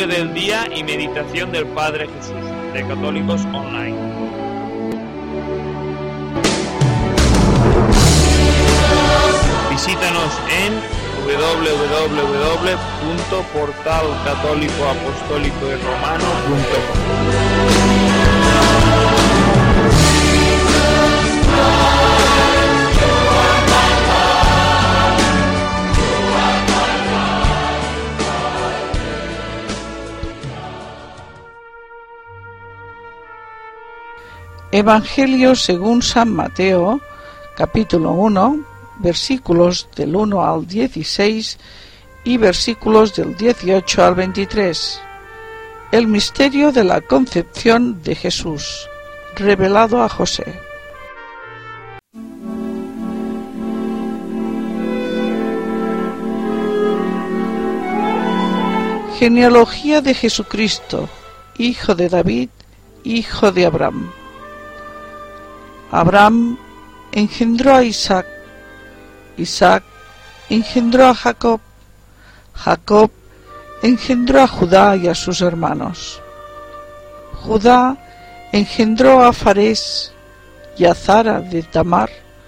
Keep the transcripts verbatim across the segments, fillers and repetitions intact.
Evangelio del día y meditación del Padre Jesús, de Católicos Online. Visítanos en doble u doble u doble u punto portal católico apostólico y romano punto com. Evangelio según San Mateo, capítulo uno, versículos del uno al dieciséis y versículos del dieciocho al veintitrés. El misterio de la concepción de Jesús, revelado a José. Genealogía de Jesucristo, hijo de David, hijo de Abraham. Abraham engendró a Isaac, Isaac engendró a Jacob, Jacob engendró a Judá y a sus hermanos. Judá engendró a Farés y a Zara de Tamar.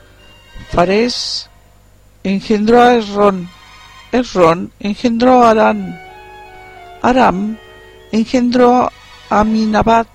Farés engendró a Esrón, Esrón engendró a Aram, Aram engendró a Aminabad,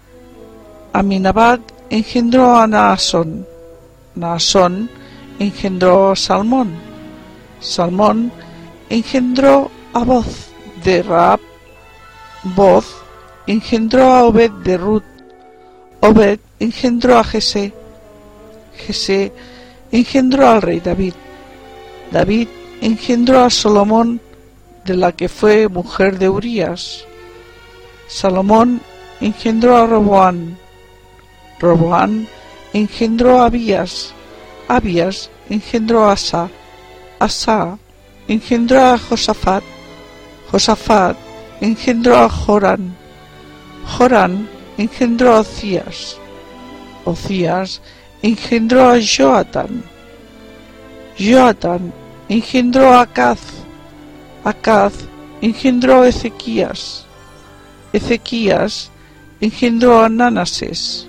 Aminabad engendró a Naasón, Naasón engendró a Salmón, Salmón engendró a Boz de Rahab, Boz engendró a Obed de Ruth, Obed engendró a Jesé, Jesé engendró al rey David, David engendró a Salomón, de la que fue mujer de Urías, Salomón engendró a Roboán, Roboán engendró a Abías, Abías engendró a Asa, Asa engendró a Josafat, Josafat engendró a Jorán, Jorán engendró a Ocías, Ocías engendró a Joatán, Joatán engendró a Acaz, Acaz engendró a Ezequías, Ezequías engendró a Manasés,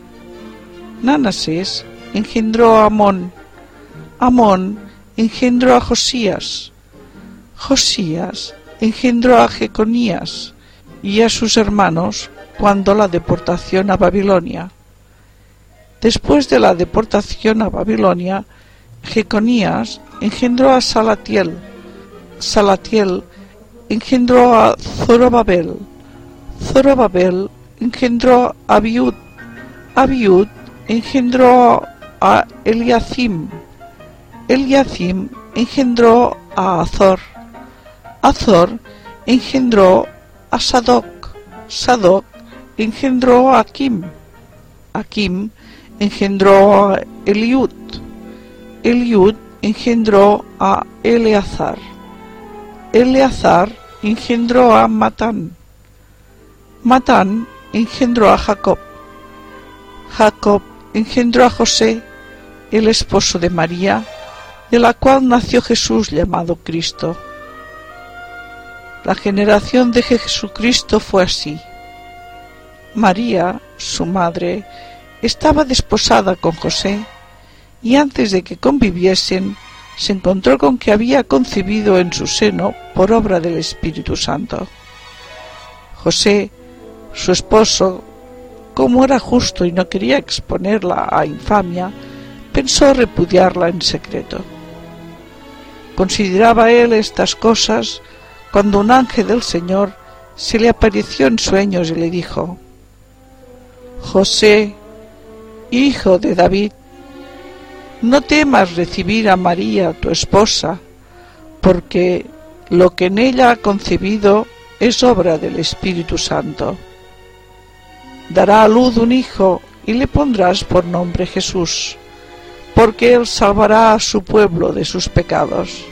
Manasés engendró a Amón, Amón engendró a Josías, Josías engendró a Jeconías y a sus hermanos cuando la deportación a Babilonia. Después de la deportación a Babilonia, Jeconías engendró a Salatiel, Salatiel engendró a Zorobabel, Zorobabel engendró a Abiud, Abiud engendró a Eliacim, Eliacim engendró a Azor, Azor engendró a Sadoc, Sadoc engendró a Aquim, Aquim engendró a Eliud, Eliud engendró a Eleazar, Eleazar engendró a Matán, Matán engendró a Jacob, Jacob engendró a José, el esposo de María, de la cual nació Jesús llamado Cristo. La generación de Jesucristo fue así. María, su madre, estaba desposada con José, y antes de que conviviesen, se encontró con que había concebido en su seno por obra del Espíritu Santo. José, su esposo, como era justo y no quería exponerla a infamia, pensó repudiarla en secreto. Consideraba él estas cosas cuando un ángel del Señor se le apareció en sueños y le dijo: José, hijo de David, no temas recibir a María, tu esposa, porque lo que en ella ha concebido es obra del Espíritu Santo. Dará a luz un hijo y le pondrás por nombre Jesús, porque él salvará a su pueblo de sus pecados.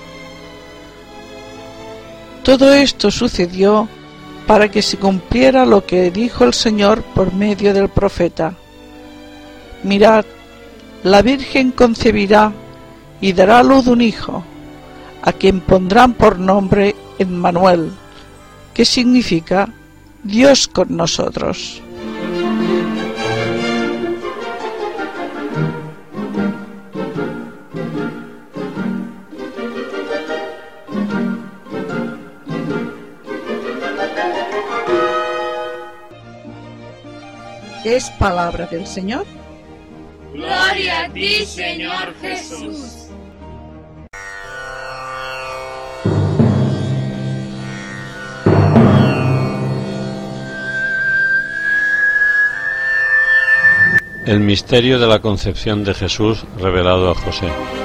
Todo esto sucedió para que se cumpliera lo que dijo el Señor por medio del profeta: Mirad, la Virgen concebirá y dará a luz un hijo, a quien pondrán por nombre Emmanuel, que significa Dios con nosotros. Es palabra del Señor. Gloria a ti, Señor Jesús. El misterio de la concepción de Jesús revelado a José.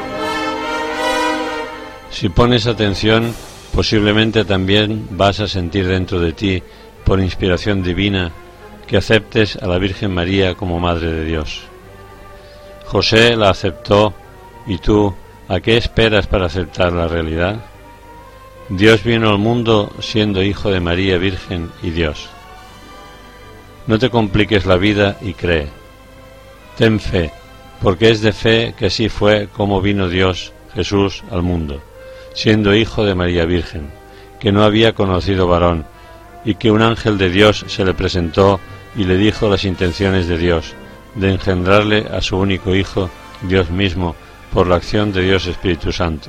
Si pones atención, posiblemente también vas a sentir dentro de ti, por inspiración divina, que aceptes a la Virgen María como Madre de Dios. José la aceptó, y tú, ¿a qué esperas para aceptar la realidad? Dios vino al mundo siendo hijo de María Virgen y Dios. No te compliques la vida y cree. Ten fe, porque es de fe que así fue como vino Dios, Jesús, al mundo, siendo hijo de María Virgen, que no había conocido varón, y que un ángel de Dios se le presentó y le dijo las intenciones de Dios, de engendrarle a su único Hijo, Dios mismo, por la acción de Dios Espíritu Santo.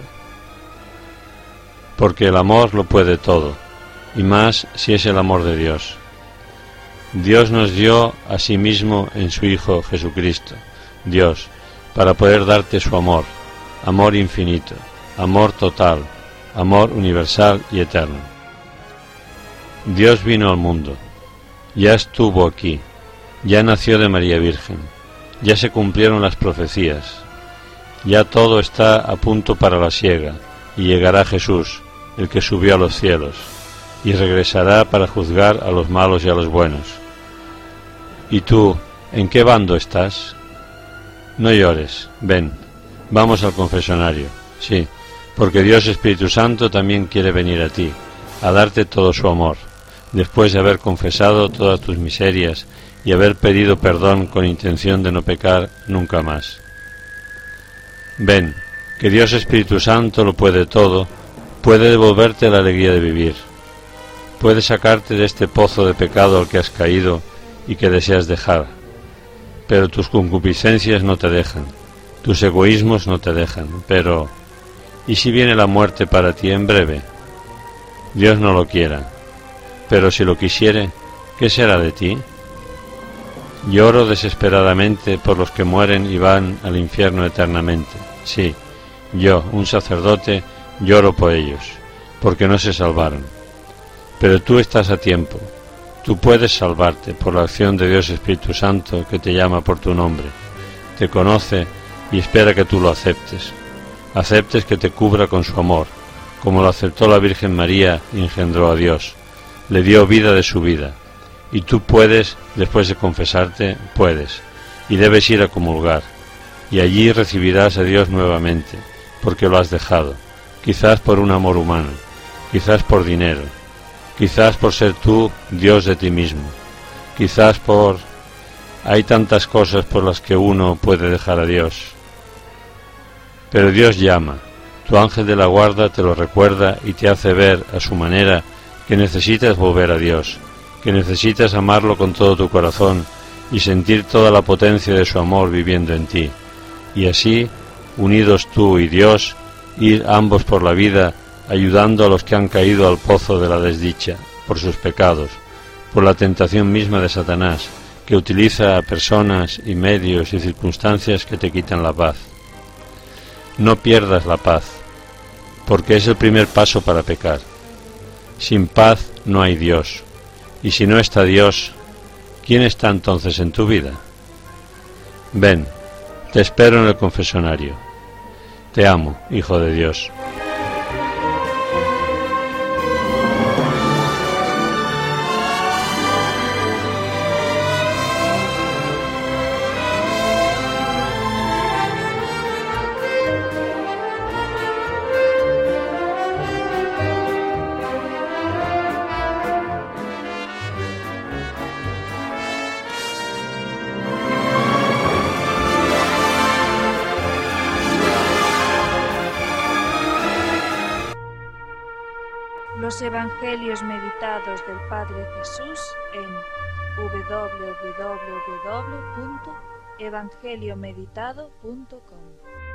Porque el amor lo puede todo, y más si es el amor de Dios. Dios nos dio a sí mismo en su Hijo Jesucristo, Dios, para poder darte su amor, amor infinito, amor total, amor universal y eterno. Dios vino al mundo, ya estuvo aquí, ya nació de María Virgen, ya se cumplieron las profecías, ya todo está a punto para la siega, y llegará Jesús, el que subió a los cielos, y regresará para juzgar a los malos y a los buenos. ¿Y tú, en qué bando estás? No llores, ven, vamos al confesionario, sí, porque Dios Espíritu Santo también quiere venir a ti, a darte todo su amor, después de haber confesado todas tus miserias y haber pedido perdón con intención de no pecar nunca más. Ven, que Dios Espíritu Santo lo puede todo, puede devolverte la alegría de vivir, puede sacarte de este pozo de pecado al que has caído y que deseas dejar, pero tus concupiscencias no te dejan, tus egoísmos no te dejan, pero ¿y si viene la muerte para ti en breve? Dios no lo quiera, pero si lo quisiere, ¿qué será de ti? Lloro desesperadamente por los que mueren y van al infierno eternamente. Sí, yo, un sacerdote, lloro por ellos, porque no se salvaron. Pero tú estás a tiempo. Tú puedes salvarte por la acción de Dios Espíritu Santo que te llama por tu nombre, te conoce y espera que tú lo aceptes. Aceptes que te cubra con su amor, como lo aceptó la Virgen María y engendró a Dios. Le dio vida de su vida. Y tú puedes, después de confesarte, puedes, y debes ir a comulgar, y allí recibirás a Dios nuevamente, porque lo has dejado, quizás por un amor humano, quizás por dinero, quizás por ser tú Dios de ti mismo, quizás por... Hay tantas cosas por las que uno puede dejar a Dios. Pero Dios llama, tu ángel de la guarda te lo recuerda y te hace ver, a su manera, que necesitas volver a Dios, que necesitas amarlo con todo tu corazón y sentir toda la potencia de su amor viviendo en ti, y así, unidos tú y Dios, ir ambos por la vida, ayudando a los que han caído al pozo de la desdicha, por sus pecados, por la tentación misma de Satanás, que utiliza a personas y medios y circunstancias que te quitan la paz. No pierdas la paz, porque es el primer paso para pecar. Sin paz no hay Dios, y si no está Dios, ¿quién está entonces en tu vida? Ven, te espero en el confesionario. Te amo, Hijo de Dios. los Evangelios meditados del Padre Jesús en doble u doble u doble u punto evangeliomeditado punto com.